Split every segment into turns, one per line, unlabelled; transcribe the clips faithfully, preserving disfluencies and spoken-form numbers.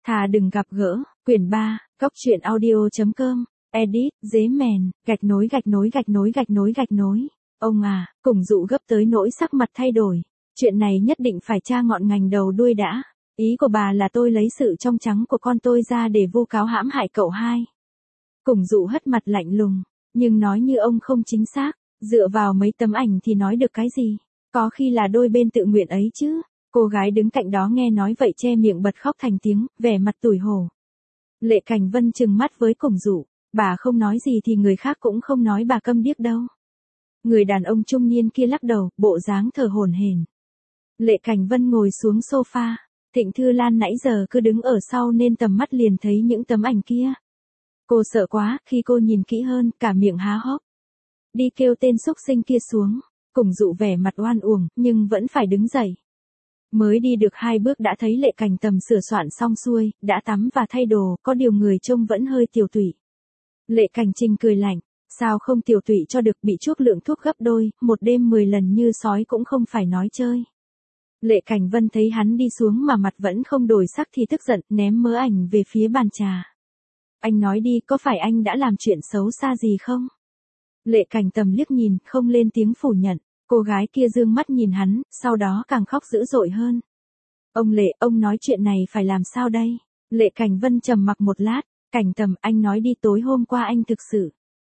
Thà đừng gặp gỡ, quyển ba, góc truyện audio.com, edit, dế mèn, gạch nối gạch nối gạch nối gạch nối gạch nối. Ông à, Củng Dụ gấp tới nỗi sắc mặt thay đổi. Chuyện này nhất định phải tra ngọn ngành đầu đuôi đã. Ý của bà là tôi lấy sự trong trắng của con tôi ra để vu cáo hãm hại cậu hai. Củng Dụ hất mặt lạnh lùng, nhưng nói như ông không chính xác, dựa vào mấy tấm ảnh thì nói được cái gì, có khi là đôi bên tự nguyện ấy chứ. Cô gái đứng cạnh đó nghe nói vậy che miệng bật khóc thành tiếng, vẻ mặt tủi hổ. Lệ Cảnh Vân trừng mắt với Củng Dụ, bà không nói gì thì người khác cũng không nói bà câm điếc đâu. Người đàn ông trung niên kia lắc đầu, bộ dáng thở hổn hển. Lệ Cảnh Vân ngồi xuống sofa, Thịnh Thư Lan nãy giờ cứ đứng ở sau nên tầm mắt liền thấy những tấm ảnh kia. Cô sợ quá, khi cô nhìn kỹ hơn, cả miệng há hốc. Đi kêu tên xúc sinh kia xuống. Củng Dụ vẻ mặt oan uổng, nhưng vẫn phải đứng dậy. Mới đi được hai bước đã thấy Lệ Cảnh Tầm sửa soạn xong xuôi, đã tắm và thay đồ, có điều người trông vẫn hơi tiều tụy. Lệ Cảnh Trinh cười lạnh, sao không tiều tụy cho được, bị chuốc lượng thuốc gấp đôi, một đêm mười lần như sói cũng không phải nói chơi. Lệ Cảnh Vân thấy hắn đi xuống mà mặt vẫn không đổi sắc thì tức giận, ném mớ ảnh về phía bàn trà. Anh nói đi, có phải anh đã làm chuyện xấu xa gì không? Lệ Cảnh Tầm liếc nhìn, không lên tiếng phủ nhận. Cô gái kia dương mắt nhìn hắn, sau đó càng khóc dữ dội hơn. Ông Lệ, ông nói chuyện này phải làm sao đây? Lệ Cảnh Vân trầm mặc một lát, Cảnh Tầm, anh nói đi, tối hôm qua anh thực sự.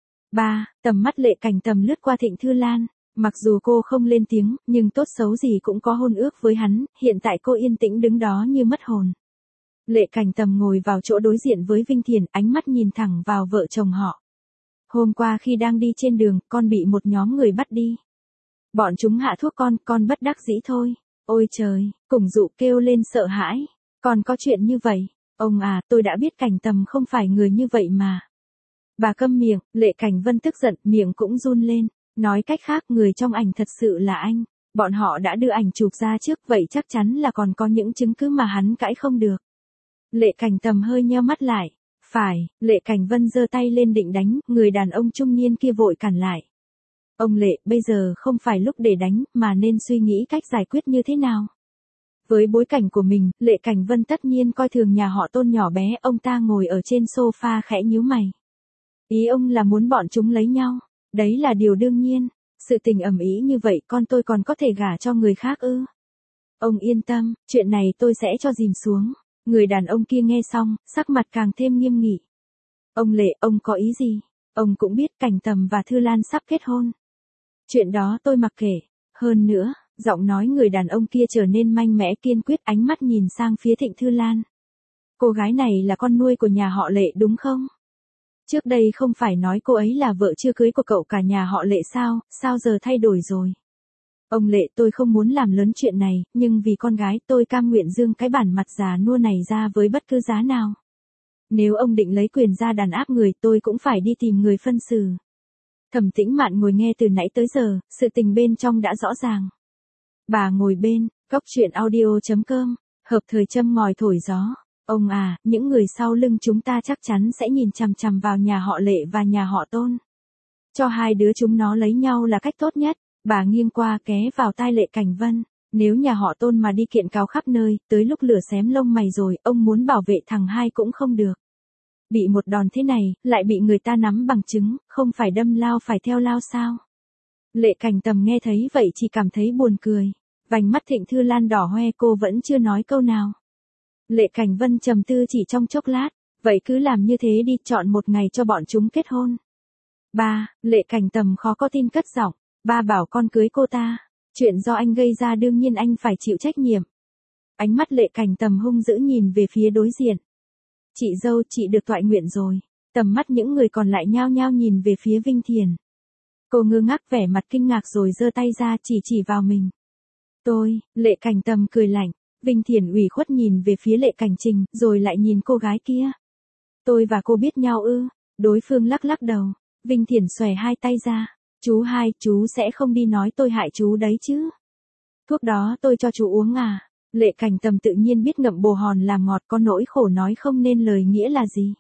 Ba, tầm mắt Lệ Cảnh Tầm lướt qua Thịnh Thư Lan, mặc dù cô không lên tiếng, nhưng tốt xấu gì cũng có hôn ước với hắn, hiện tại cô yên tĩnh đứng đó như mất hồn. Lệ Cảnh Tầm ngồi vào chỗ đối diện với Vinh Thiền, ánh mắt nhìn thẳng vào vợ chồng họ. Hôm qua khi đang đi trên đường, con bị một nhóm người bắt đi. Bọn chúng hạ thuốc con, con bất đắc dĩ thôi. Ôi trời, Củng Dụ kêu lên sợ hãi. Còn có chuyện như vậy. Ông à, tôi đã biết Cảnh Tầm không phải người như vậy mà. Bà câm miệng, Lệ Cảnh Vân tức giận, miệng cũng run lên. Nói cách khác, người trong ảnh thật sự là anh. Bọn họ đã đưa ảnh chụp ra trước, vậy chắc chắn là còn có những chứng cứ mà hắn cãi không được. Lệ Cảnh Tầm hơi nheo mắt lại. Phải, Lệ Cảnh Vân giơ tay lên định đánh, người đàn ông trung niên kia vội cản lại. Ông Lệ, bây giờ không phải lúc để đánh, mà nên suy nghĩ cách giải quyết như thế nào. Với bối cảnh của mình, Lệ Cảnh Vân tất nhiên coi thường nhà họ Tôn nhỏ bé, ông ta ngồi ở trên sofa khẽ nhíu mày. Ý ông là muốn bọn chúng lấy nhau, đấy là điều đương nhiên, sự tình ầm ĩ như vậy con tôi còn có thể gả cho người khác ư. Ông yên tâm, chuyện này tôi sẽ cho dìm xuống. Người đàn ông kia nghe xong, sắc mặt càng thêm nghiêm nghị. Ông Lệ, ông có ý gì? Ông cũng biết Cảnh Tầm và Thư Lan sắp kết hôn. Chuyện đó tôi mặc kệ. Hơn nữa, giọng nói người đàn ông kia trở nên mạnh mẽ kiên quyết, ánh mắt nhìn sang phía Thịnh Thư Lan. Cô gái này là con nuôi của nhà họ Lệ đúng không? Trước đây không phải nói cô ấy là vợ chưa cưới của cậu cả nhà họ Lệ sao, sao giờ thay đổi rồi? Ông Lệ, tôi không muốn làm lớn chuyện này, nhưng vì con gái tôi cam nguyện dương cái bản mặt già nua này ra với bất cứ giá nào. Nếu ông định lấy quyền ra đàn áp người, tôi cũng phải đi tìm người phân xử. Thẩm Tĩnh Mạn ngồi nghe từ nãy tới giờ, sự tình bên trong đã rõ ràng. Bà ngồi bên, góc truyện audio.com, hợp thời châm ngòi thổi gió. Ông à, những người sau lưng chúng ta chắc chắn sẽ nhìn chằm chằm vào nhà họ Lệ và nhà họ Tôn. Cho hai đứa chúng nó lấy nhau là cách tốt nhất. Bà nghiêng qua ké vào tai Lệ Cảnh Vân. Nếu nhà họ Tôn mà đi kiện cáo khắp nơi, tới lúc lửa xém lông mày rồi, ông muốn bảo vệ thằng hai cũng không được. Bị một đòn thế này, lại bị người ta nắm bằng chứng, không phải đâm lao phải theo lao sao? Lệ Cảnh Tầm nghe thấy vậy chỉ cảm thấy buồn cười. Vành mắt Thịnh Thư Lan đỏ hoe, cô vẫn chưa nói câu nào. Lệ Cảnh Vân trầm tư chỉ trong chốc lát, vậy cứ làm như thế đi, chọn một ngày cho bọn chúng kết hôn. Ba, Lệ Cảnh Tầm khó có tin cất giọng, ba bảo con cưới cô ta, chuyện do anh gây ra đương nhiên anh phải chịu trách nhiệm. Ánh mắt Lệ Cảnh Tầm hung dữ nhìn về phía đối diện. Chị dâu, chị được toại nguyện rồi. Tầm mắt những người còn lại nhao nhao nhìn về phía Vinh Thiền. Cô ngơ ngác vẻ mặt kinh ngạc rồi giơ tay ra chỉ chỉ vào mình. Tôi, Lệ Cảnh Tầm cười lạnh. Vinh Thiền ủy khuất nhìn về phía Lệ Cảnh Trình, rồi lại nhìn cô gái kia. Tôi và cô biết nhau ư? Đối phương lắc lắc đầu. Vinh Thiền xòe hai tay ra. Chú hai, chú sẽ không đi nói tôi hại chú đấy chứ? Thuốc đó tôi cho chú uống à? Lệ Cảnh Tầm tự nhiên biết ngậm bồ hòn làm ngọt, có nỗi khổ nói không nên lời nghĩa là gì.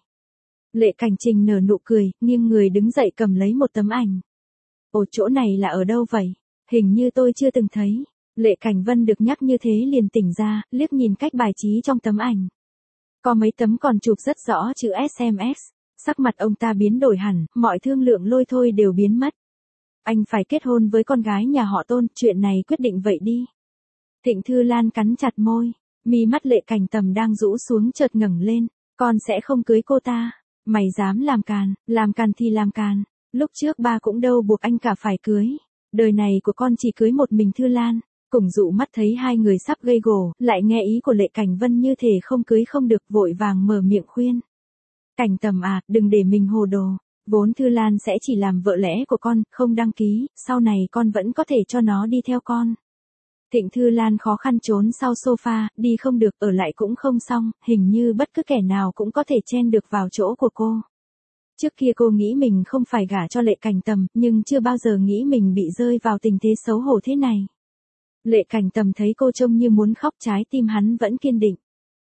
Lệ Cảnh Trình nở nụ cười, nghiêng người đứng dậy cầm lấy một tấm ảnh. Ồ, chỗ này là ở đâu vậy? Hình như tôi chưa từng thấy. Lệ Cảnh Vân được nhắc như thế liền tỉnh ra, liếc nhìn cách bài trí trong tấm ảnh. Có mấy tấm còn chụp rất rõ chữ ét em ét. Sắc mặt ông ta biến đổi hẳn, mọi thương lượng lôi thôi đều biến mất. Anh phải kết hôn với con gái nhà họ Tôn, chuyện này quyết định vậy đi. Thịnh Thư Lan cắn chặt môi, mi mắt Lệ Cảnh Tầm đang rũ xuống chợt ngẩng lên, con sẽ không cưới cô ta. Mày dám làm càn, làm càn thì làm càn, lúc trước ba cũng đâu buộc anh cả phải cưới. Đời này của con chỉ cưới một mình Thư Lan. Cùng dụ mắt thấy hai người sắp gây gổ, lại nghe ý của Lệ Cảnh Vân như thể không cưới không được, vội vàng mở miệng khuyên. Cảnh Tầm à, đừng để mình hồ đồ, vốn Thư Lan sẽ chỉ làm vợ lẽ của con, không đăng ký, sau này con vẫn có thể cho nó đi theo con. Thịnh Thư Lan khó khăn trốn sau sofa, đi không được, ở lại cũng không xong, hình như bất cứ kẻ nào cũng có thể chen được vào chỗ của cô. Trước kia cô nghĩ mình không phải gả cho Lệ Cảnh Tầm, nhưng chưa bao giờ nghĩ mình bị rơi vào tình thế xấu hổ thế này. Lệ Cảnh Tầm thấy cô trông như muốn khóc, trái tim hắn vẫn kiên định.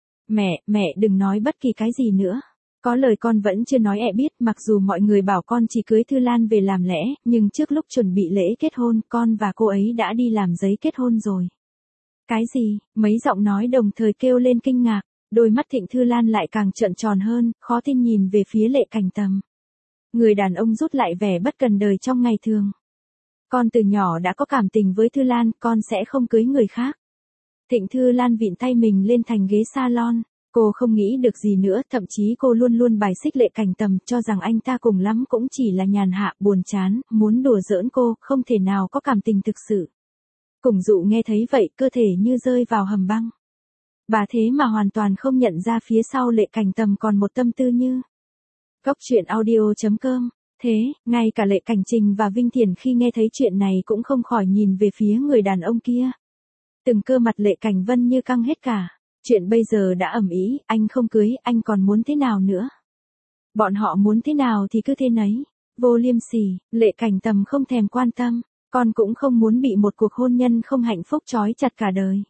Mẹ, mẹ đừng nói bất kỳ cái gì nữa. Có lời con vẫn chưa nói ẹ biết, mặc dù mọi người bảo con chỉ cưới Thư Lan về làm lẽ, nhưng trước lúc chuẩn bị lễ kết hôn, con và cô ấy đã đi làm giấy kết hôn rồi. Cái gì? Mấy giọng nói đồng thời kêu lên kinh ngạc, đôi mắt Thịnh Thư Lan lại càng trợn tròn hơn, khó tin nhìn về phía Lệ Cảnh Tầm. Người đàn ông rút lại vẻ bất cần đời trong ngày thường. Con từ nhỏ đã có cảm tình với Thư Lan, con sẽ không cưới người khác. Thịnh Thư Lan vịn tay mình lên thành ghế salon. Cô không nghĩ được gì nữa, thậm chí cô luôn luôn bài xích Lệ Cảnh Tầm, cho rằng anh ta cùng lắm cũng chỉ là nhàn hạ, buồn chán, muốn đùa giỡn cô, không thể nào có cảm tình thực sự. Cùng dụ nghe thấy vậy, cơ thể như rơi vào hầm băng. Bà thế mà hoàn toàn không nhận ra phía sau Lệ Cảnh Tầm còn một tâm tư như. Góc truyện audio chấm com. Thế, ngay cả Lệ Cảnh Trình và Vinh Thiển khi nghe thấy chuyện này cũng không khỏi nhìn về phía người đàn ông kia. Từng cơ mặt Lệ Cảnh Vân như căng hết cả. Chuyện bây giờ đã ầm ĩ, anh không cưới, anh còn muốn thế nào nữa? Bọn họ muốn thế nào thì cứ thế nấy. Vô liêm sỉ, Lệ Cảnh Tầm không thèm quan tâm, con cũng không muốn bị một cuộc hôn nhân không hạnh phúc trói chặt cả đời.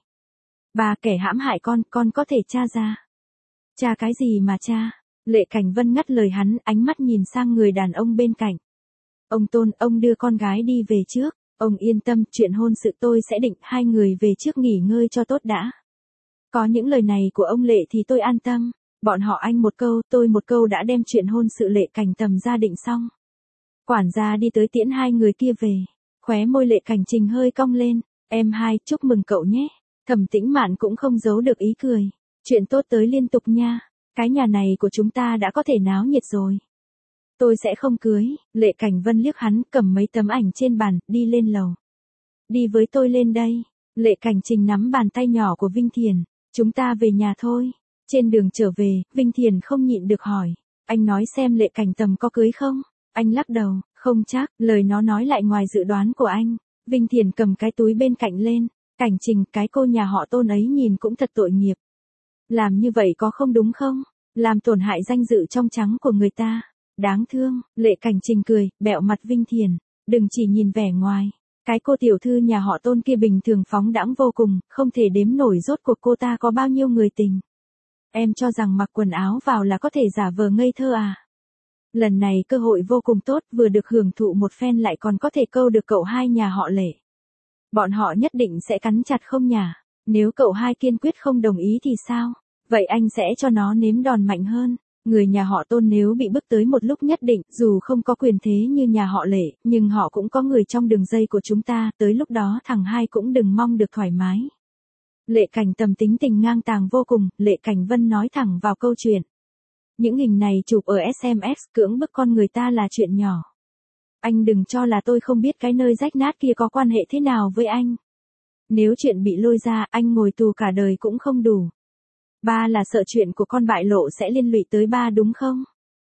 Bà kẻ hãm hại con, con có thể tra ra. Tra cái gì mà tra? Lệ Cảnh Vân ngắt lời hắn, ánh mắt nhìn sang người đàn ông bên cạnh. Ông Tôn, ông đưa con gái đi về trước, ông yên tâm, chuyện hôn sự tôi sẽ định, hai người về trước nghỉ ngơi cho tốt đã. Có những lời này của ông Lệ thì tôi an tâm, bọn họ anh một câu, tôi một câu đã đem chuyện hôn sự Lệ Cảnh Tầm ra định xong. Quản gia đi tới tiễn hai người kia về, khóe môi Lệ Cảnh Trình hơi cong lên, em hai, chúc mừng cậu nhé. Thẩm Tĩnh Mạn cũng không giấu được ý cười, chuyện tốt tới liên tục nha, cái nhà này của chúng ta đã có thể náo nhiệt rồi. Tôi sẽ không cưới, Lệ Cảnh Vân liếc hắn, cầm mấy tấm ảnh trên bàn, đi lên lầu. Đi với tôi lên đây. Lệ Cảnh Trình nắm bàn tay nhỏ của Vinh Thiển. Chúng ta về nhà thôi. Trên đường trở về, Vinh Thiển không nhịn được hỏi. Anh nói xem Lệ Cảnh Tầm có cưới không? Anh lắc đầu, không chắc, lời nó nói lại ngoài dự đoán của anh. Vinh Thiển cầm cái túi bên cạnh lên. Cảnh Trình, cái cô nhà họ Tôn ấy nhìn cũng thật tội nghiệp. Làm như vậy có không đúng không? Làm tổn hại danh dự trong trắng của người ta. Đáng thương, Lệ Cảnh Trình cười, bẹo mặt Vinh Thiển. Đừng chỉ nhìn vẻ ngoài. Cái cô tiểu thư nhà họ Tôn kia bình thường phóng đãng vô cùng, không thể đếm nổi rốt cuộc cô ta có bao nhiêu người tình. Em cho rằng mặc quần áo vào là có thể giả vờ ngây thơ à? Lần này cơ hội vô cùng tốt, vừa được hưởng thụ một phen lại còn có thể câu được cậu hai nhà họ Lệ. Bọn họ nhất định sẽ cắn chặt không nhả. Nếu cậu hai kiên quyết không đồng ý thì sao? Vậy anh sẽ cho nó nếm đòn mạnh hơn. Người nhà họ Tôn nếu bị bức tới một lúc nhất định, dù không có quyền thế như nhà họ Lệ, nhưng họ cũng có người trong đường dây của chúng ta, tới lúc đó thằng hai cũng đừng mong được thoải mái. Lệ Cảnh Tầm tính tình ngang tàng vô cùng, Lệ Cảnh Vân nói thẳng vào câu chuyện. Những hình này chụp ở ét em ét, cưỡng bức con người ta là chuyện nhỏ. Anh đừng cho là tôi không biết cái nơi rách nát kia có quan hệ thế nào với anh. Nếu chuyện bị lôi ra, anh ngồi tù cả đời cũng không đủ. Ba là sợ chuyện của con bại lộ sẽ liên lụy tới ba đúng không?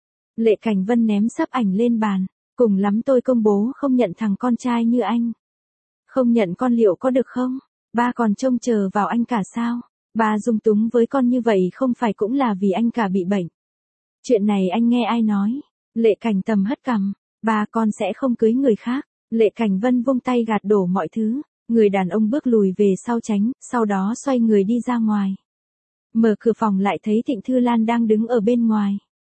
Lệ Cảnh Vân ném sấp ảnh lên bàn. Cùng lắm tôi công bố không nhận thằng con trai như anh. Không nhận con liệu có được không? Ba còn trông chờ vào anh cả sao? Ba dung túng với con như vậy không phải cũng là vì anh cả bị bệnh. Chuyện này anh nghe ai nói? Lệ Cảnh Tầm hất cằm. Ba con sẽ không cưới người khác. Lệ Cảnh Vân vung tay gạt đổ mọi thứ. Người đàn ông bước lùi về sau tránh, sau đó xoay người đi ra ngoài. Mở cửa phòng lại thấy Thịnh Thư Lan đang đứng ở bên ngoài.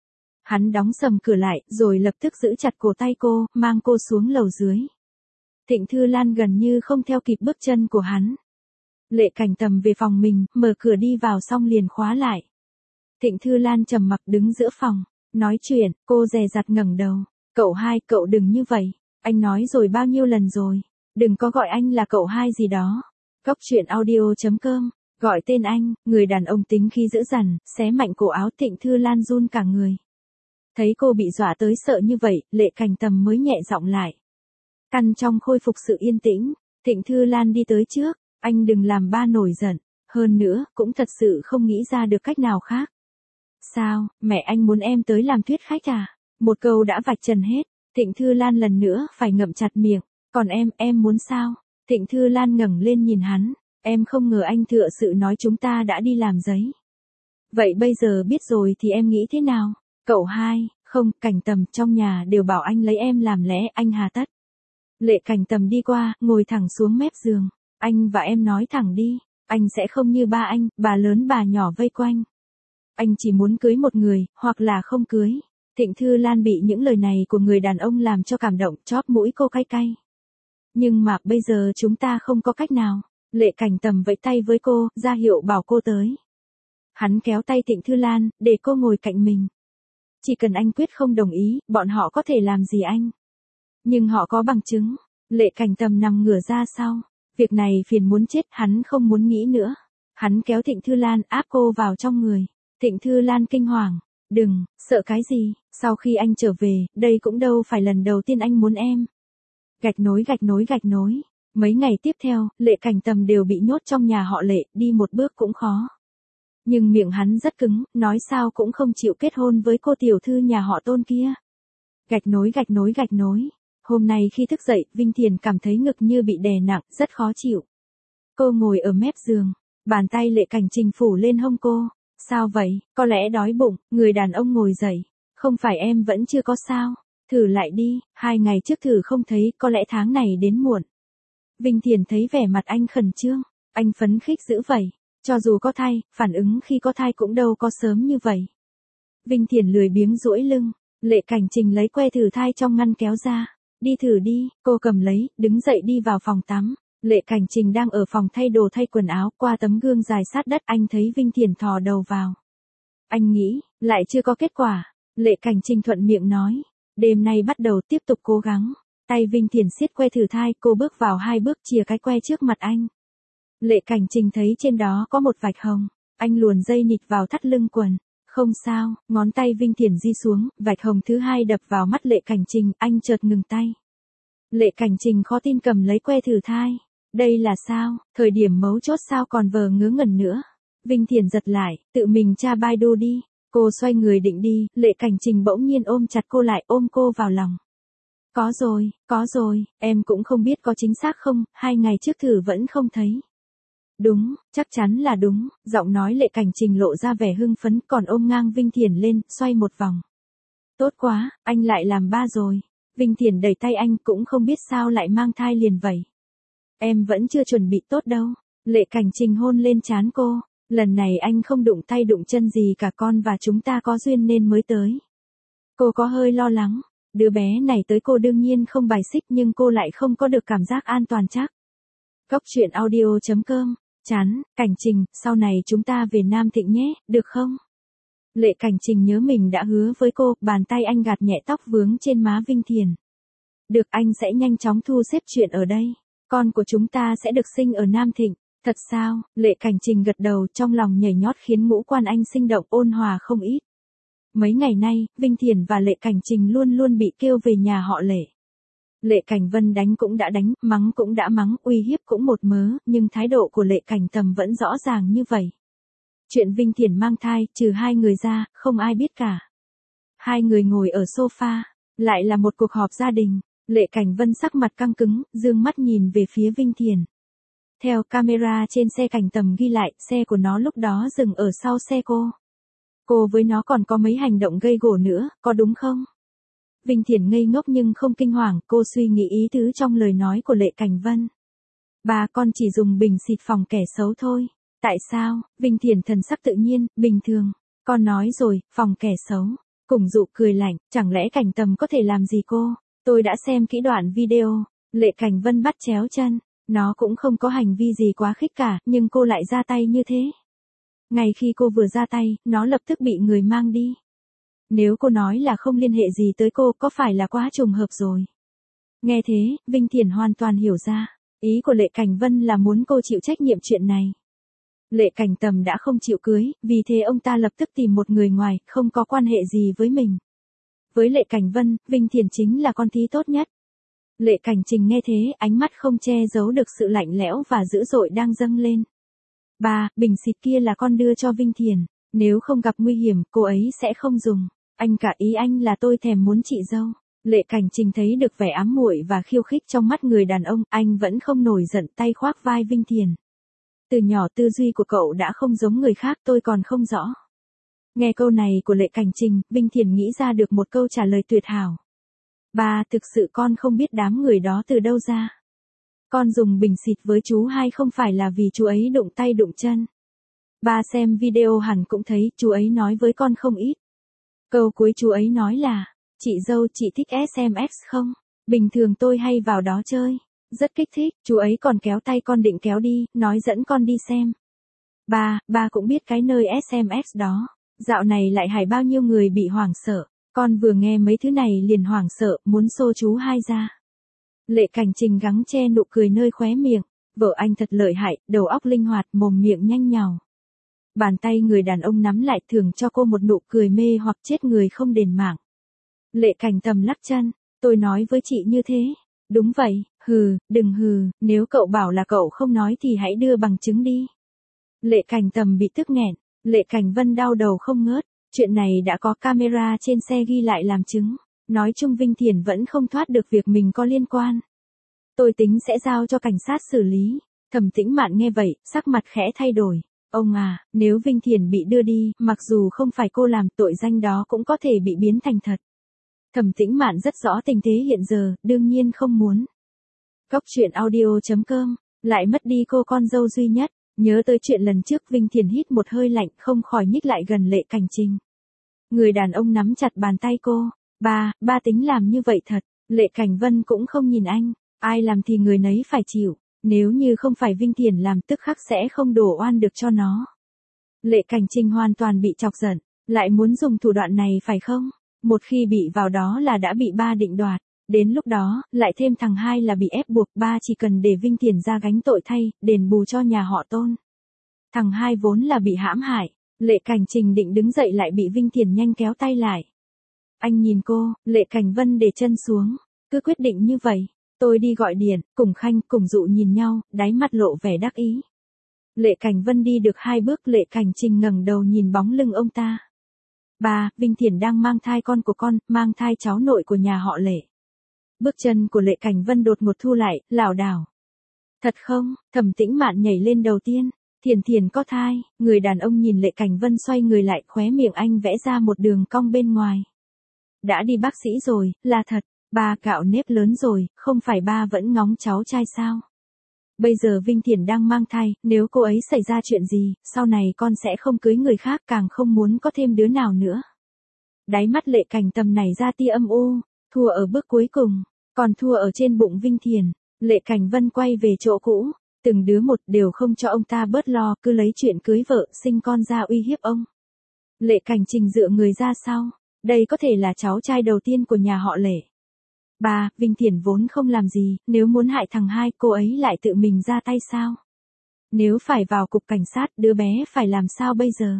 Hắn đóng sầm cửa lại, rồi lập tức giữ chặt cổ tay cô, mang cô xuống lầu dưới. Thịnh Thư Lan gần như không theo kịp bước chân của hắn. Lệ Cảnh Tầm về phòng mình, mở cửa đi vào xong liền khóa lại. Thịnh Thư Lan trầm mặc đứng giữa phòng, nói chuyện, cô dè dặt ngẩng đầu. Cậu hai, cậu đừng như vậy. Anh nói rồi bao nhiêu lần rồi. Đừng có gọi anh là cậu hai gì đó. Góc truyện audio chấm com. Gọi tên anh, người đàn ông tính khi dữ dằn, xé mạnh cổ áo Thịnh Thư Lan run cả người. Thấy cô bị dọa tới sợ như vậy, Lệ Cảnh Tầm mới nhẹ giọng lại. Căn trong khôi phục sự yên tĩnh, Thịnh Thư Lan đi tới trước, anh đừng làm ba nổi giận, hơn nữa, cũng thật sự không nghĩ ra được cách nào khác. Sao, mẹ anh muốn em tới làm thuyết khách à? Một câu đã vạch trần hết, Thịnh Thư Lan lần nữa phải ngậm chặt miệng, còn em, em muốn sao? Thịnh Thư Lan ngẩng lên nhìn hắn, em không ngờ anh tựa sự nói chúng ta đã đi làm giấy. Vậy bây giờ biết rồi thì em nghĩ thế nào? Cậu hai, không, Cảnh Tầm trong nhà đều bảo anh lấy em làm lẽ, anh hà tất. Lệ Cảnh Tầm đi qua, ngồi thẳng xuống mép giường, anh và em nói thẳng đi, anh sẽ không như ba anh, bà lớn bà nhỏ vây quanh. Anh chỉ muốn cưới một người, hoặc là không cưới. Thịnh Thư Lan bị những lời này của người đàn ông làm cho cảm động, chóp mũi cô cay cay. Nhưng mà bây giờ chúng ta không có cách nào. Lệ Cảnh Tầm vẫy tay với cô, ra hiệu bảo cô tới. Hắn kéo tay Thịnh Thư Lan, để cô ngồi cạnh mình. Chỉ cần anh quyết không đồng ý, bọn họ có thể làm gì anh. Nhưng họ có bằng chứng. Lệ Cảnh Tầm nằm ngửa ra sau. Việc này phiền muốn chết, hắn không muốn nghĩ nữa. Hắn kéo Thịnh Thư Lan áp cô vào trong người. Thịnh Thư Lan kinh hoàng. Đừng, sợ cái gì, sau khi anh trở về, đây cũng đâu phải lần đầu tiên anh muốn em. Gạch nối gạch nối gạch nối. Mấy ngày tiếp theo, Lệ Cảnh Tầm đều bị nhốt trong nhà họ Lệ, đi một bước cũng khó. Nhưng miệng hắn rất cứng, nói sao cũng không chịu kết hôn với cô tiểu thư nhà họ Tôn kia. Gạch nối gạch nối gạch nối. Hôm nay khi thức dậy, Vinh Thiền cảm thấy ngực như bị đè nặng, rất khó chịu. Cô ngồi ở mép giường, bàn tay Lệ Cảnh Trình phủ lên hông cô. Sao vậy, có lẽ đói bụng, người đàn ông ngồi dậy. Không phải em vẫn chưa có sao, thử lại đi, hai ngày trước thử không thấy, có lẽ tháng này đến muộn. Vinh Thiền thấy vẻ mặt anh khẩn trương, anh phấn khích dữ vậy, cho dù có thai, phản ứng khi có thai cũng đâu có sớm như vậy. Vinh Thiền lười biếng duỗi lưng, Lệ Cảnh Trình lấy que thử thai trong ngăn kéo ra, đi thử đi, cô cầm lấy, đứng dậy đi vào phòng tắm. Lệ Cảnh Trình đang ở phòng thay đồ thay quần áo, qua tấm gương dài sát đất anh thấy Vinh Thiền thò đầu vào. Anh nghĩ, lại chưa có kết quả. Lệ Cảnh Trình thuận miệng nói, đêm nay bắt đầu tiếp tục cố gắng. Tay Vinh Thiền siết que thử thai, cô bước vào hai bước chìa cái que trước mặt anh. Lệ Cảnh Trình thấy trên đó có một vạch hồng, anh luồn dây nịt vào thắt lưng quần. Không sao, ngón tay Vinh Thiền di xuống, vạch hồng thứ hai đập vào mắt Lệ Cảnh Trình, anh chợt ngừng tay. Lệ Cảnh Trình khó tin cầm lấy que thử thai. Đây là sao, thời điểm mấu chốt sao còn vờ ngớ ngẩn nữa. Vinh Thiền giật lại, tự mình tra Baidu đi. Cô xoay người định đi, Lệ Cảnh Trình bỗng nhiên ôm chặt cô lại, ôm cô vào lòng. Có rồi, có rồi, em cũng không biết có chính xác không, hai ngày trước thử vẫn không thấy. Đúng, chắc chắn là đúng, giọng nói Lệ Cảnh Trình lộ ra vẻ hưng phấn, còn ôm ngang Vinh Thiền lên, xoay một vòng. Tốt quá, anh lại làm ba rồi. Vinh Thiền đẩy tay anh, cũng không biết sao lại mang thai liền vậy. Em vẫn chưa chuẩn bị tốt đâu. Lệ Cảnh Trình hôn lên trán cô. Lần này anh không đụng tay đụng chân gì cả, con và chúng ta có duyên nên mới tới. Cô có hơi lo lắng. Đứa bé này tới cô đương nhiên không bài xích, nhưng cô lại không có được cảm giác an toàn chắc. Góc truyện audio chấm com. Chán, Cảnh Trình, sau này chúng ta về Nam Thịnh nhé, được không? Lệ Cảnh Trình nhớ mình đã hứa với cô, bàn tay anh gạt nhẹ tóc vướng trên má Vinh Thiền. Được, anh sẽ nhanh chóng thu xếp chuyện ở đây. Con của chúng ta sẽ được sinh ở Nam Thịnh. Thật sao? Lệ Cảnh Trình gật đầu, trong lòng nhảy nhót khiến ngũ quan anh sinh động ôn hòa không ít. Mấy ngày nay, Vinh Thiền và Lệ Cảnh Trình luôn luôn bị kêu về nhà họ Lệ. Lệ Cảnh Vân đánh cũng đã đánh, mắng cũng đã mắng, uy hiếp cũng một mớ, nhưng thái độ của Lệ Cảnh Tầm vẫn rõ ràng như vậy. Chuyện Vinh Thiền mang thai, trừ hai người ra, không ai biết cả. Hai người ngồi ở sofa, lại là một cuộc họp gia đình. Lệ Cảnh Vân sắc mặt căng cứng, dương mắt nhìn về phía Vinh Thiền. Theo camera trên xe Cảnh Tầm ghi lại, xe của nó lúc đó dừng ở sau xe cô. Cô với nó còn có mấy hành động gây gổ nữa, có đúng không? Vinh Thiền ngây ngốc nhưng không kinh hoàng, cô suy nghĩ ý tứ trong lời nói của Lệ Cảnh Vân. Bà con chỉ dùng bình xịt phòng kẻ xấu thôi. Tại sao? Vinh Thiền thần sắc tự nhiên, bình thường. Con nói rồi, phòng kẻ xấu. Cùng Dụ cười lạnh, chẳng lẽ Cảnh Tầm có thể làm gì cô? Tôi đã xem kỹ đoạn video. Lệ Cảnh Vân bắt chéo chân. Nó cũng không có hành vi gì quá khích cả, nhưng cô lại ra tay như thế. Ngay khi cô vừa ra tay, nó lập tức bị người mang đi. Nếu cô nói là không liên hệ gì tới cô, có phải là quá trùng hợp rồi? Nghe thế, Vinh Thiển hoàn toàn hiểu ra. Ý của Lệ Cảnh Vân là muốn cô chịu trách nhiệm chuyện này. Lệ Cảnh Tầm đã không chịu cưới, vì thế ông ta lập tức tìm một người ngoài, không có quan hệ gì với mình. Với Lệ Cảnh Vân, Vinh Thiển chính là con tí tốt nhất. Lệ Cảnh Trình nghe thế, ánh mắt không che giấu được sự lạnh lẽo và dữ dội đang dâng lên. Ba, bình xịt kia là con đưa cho Vinh Thiển. Nếu không gặp nguy hiểm, cô ấy sẽ không dùng. Anh cả ý anh là tôi thèm muốn chị dâu. Lệ Cảnh Trình thấy được vẻ ám muội và khiêu khích trong mắt người đàn ông, anh vẫn không nổi giận, tay khoác vai Vinh Thiển. Từ nhỏ tư duy của cậu đã không giống người khác, tôi còn không rõ. Nghe câu này của Lệ Cảnh Trình, Vinh Thiển nghĩ ra được một câu trả lời tuyệt hảo. Ba, thực sự con không biết đám người đó từ đâu ra. Con dùng bình xịt với chú hai không phải là vì chú ấy đụng tay đụng chân. Ba xem video hẳn cũng thấy chú ấy nói với con không ít. Câu cuối chú ấy nói là, chị dâu chị thích ét em ét không? Bình thường tôi hay vào đó chơi. Rất kích thích, chú ấy còn kéo tay con định kéo đi, nói dẫn con đi xem. Ba, ba cũng biết cái nơi ét em ét đó. Dạo này lại hại bao nhiêu người bị hoảng sợ. Con vừa nghe mấy thứ này liền hoảng sợ, muốn xô chú hai ra. Lệ Cảnh Trình gắng che nụ cười nơi khóe miệng. Vợ anh thật lợi hại, đầu óc linh hoạt, mồm miệng nhanh nhào. Bàn tay người đàn ông nắm lại thưởng cho cô một nụ cười mê hoặc chết người không đền mạng. Lệ Cảnh Tầm lắc chân, tôi nói với chị như thế. Đúng vậy, hừ, đừng hừ, nếu cậu bảo là cậu không nói thì hãy đưa bằng chứng đi. Lệ Cảnh Tầm bị tức nghẹn, Lệ Cảnh Vân đau đầu không ngớt, chuyện này đã có camera trên xe ghi lại làm chứng. Nói chung Vinh Thiển vẫn không thoát được việc mình có liên quan. Tôi tính sẽ giao cho cảnh sát xử lý. Thẩm Tĩnh Mạn nghe vậy, sắc mặt khẽ thay đổi. Ông à, nếu Vinh Thiển bị đưa đi, mặc dù không phải cô làm, tội danh đó cũng có thể bị biến thành thật. Thẩm Tĩnh Mạn rất rõ tình thế hiện giờ, đương nhiên không muốn. Góc truyện audio chấm com, lại mất đi cô con dâu duy nhất. Nhớ tới chuyện lần trước Vinh Thiển hít một hơi lạnh, không khỏi nhích lại gần Lệ Cảnh Trình. Người đàn ông nắm chặt bàn tay cô. Ba, ba tính làm như vậy thật. Lệ Cảnh Vân cũng không nhìn anh. Ai làm thì người nấy phải chịu. Nếu như không phải Vinh Thiển làm tức khắc sẽ không đổ oan được cho nó. Lệ Cảnh Trình hoàn toàn bị chọc giận. Lại muốn dùng thủ đoạn này phải không? Một khi bị vào đó là đã bị ba định đoạt. Đến lúc đó, lại thêm thằng hai là bị ép buộc, ba chỉ cần để Vinh Thiển ra gánh tội thay, đền bù cho nhà họ Tôn. Thằng hai vốn là bị hãm hại. Lệ Cảnh Trình định đứng dậy lại bị Vinh Thiển nhanh kéo tay lại. Anh nhìn cô, Lệ Cảnh Vân để chân xuống. Cứ quyết định như vậy. Tôi đi gọi điện, cùng Khanh, cùng Dụ nhìn nhau, đáy mắt lộ vẻ đắc ý. Lệ Cảnh Vân đi được hai bước, Lệ Cảnh Trình ngẩng đầu nhìn bóng lưng ông ta. Ba, Vinh Thiển đang mang thai con của con, mang thai cháu nội của nhà họ Lệ. Bước chân của Lệ Cảnh Vân đột ngột thu lại, lảo đảo. Thật không? Thẩm Tĩnh Mạn nhảy lên đầu tiên. Thiển Thiển có thai. Người đàn ông nhìn Lệ Cảnh Vân xoay người lại, khóe miệng anh vẽ ra một đường cong bên ngoài. Đã đi bác sĩ rồi, là thật. Ba cạo nếp lớn rồi, không phải ba vẫn ngóng cháu trai sao? Bây giờ Vinh Thiển đang mang thai, nếu cô ấy xảy ra chuyện gì, sau này con sẽ không cưới người khác, càng không muốn có thêm đứa nào nữa. Đáy mắt Lệ Cảnh Tầm này ra tia âm u, thua ở bước cuối cùng, còn thua ở trên bụng Vinh Thiển. Lệ Cảnh Vân quay về chỗ cũ, từng đứa một đều không cho ông ta bớt lo, cứ lấy chuyện cưới vợ, sinh con ra uy hiếp ông. Lệ Cảnh Trình dựa người ra sau, đây có thể là cháu trai đầu tiên của nhà họ Lệ. Ba, Vinh Thiển vốn không làm gì, nếu muốn hại thằng hai, cô ấy lại tự mình ra tay sao? Nếu phải vào cục cảnh sát, đứa bé phải làm sao bây giờ?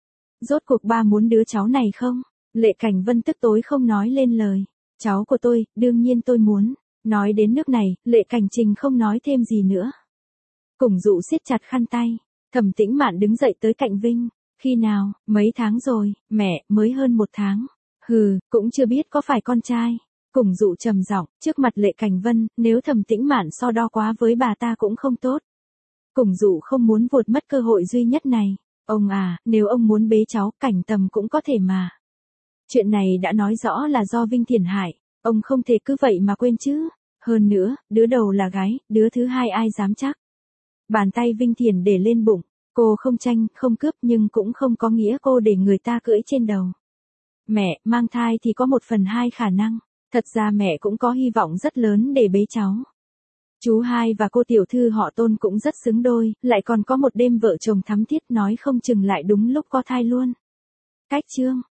Rốt cuộc ba muốn đứa cháu này không? Lệ Cảnh Vân tức tối không nói lên lời. Cháu của tôi, đương nhiên tôi muốn. Nói đến nước này, Lệ Cảnh Trình không nói thêm gì nữa. Cùng Dụ siết chặt khăn tay. Thẩm Tĩnh Mạn đứng dậy tới cạnh Vinh. Khi nào, mấy tháng rồi, mẹ, mới hơn một tháng. Hừ, cũng chưa biết có phải con trai. Cùng Dụ trầm giọng, trước mặt Lệ Cảnh Vân, nếu Thẩm Tĩnh Mạn so đo quá với bà ta cũng không tốt. Cùng Dụ không muốn vụt mất cơ hội duy nhất này. Ông à, nếu ông muốn bế cháu, Cảnh Tầm cũng có thể mà. Chuyện này đã nói rõ là do Vinh Thiển hại, ông không thể cứ vậy mà quên chứ. Hơn nữa, đứa đầu là gái, đứa thứ hai ai dám chắc. Bàn tay Vinh Thiển để lên bụng, cô không tranh, không cướp nhưng cũng không có nghĩa cô để người ta cưỡi trên đầu. Mẹ, mang thai thì có một phần hai khả năng. Thật ra mẹ cũng có hy vọng rất lớn để bế cháu. Chú hai và cô tiểu thư họ Tôn cũng rất xứng đôi, lại còn có một đêm vợ chồng thắm thiết nói không chừng lại đúng lúc có thai luôn. Cách chương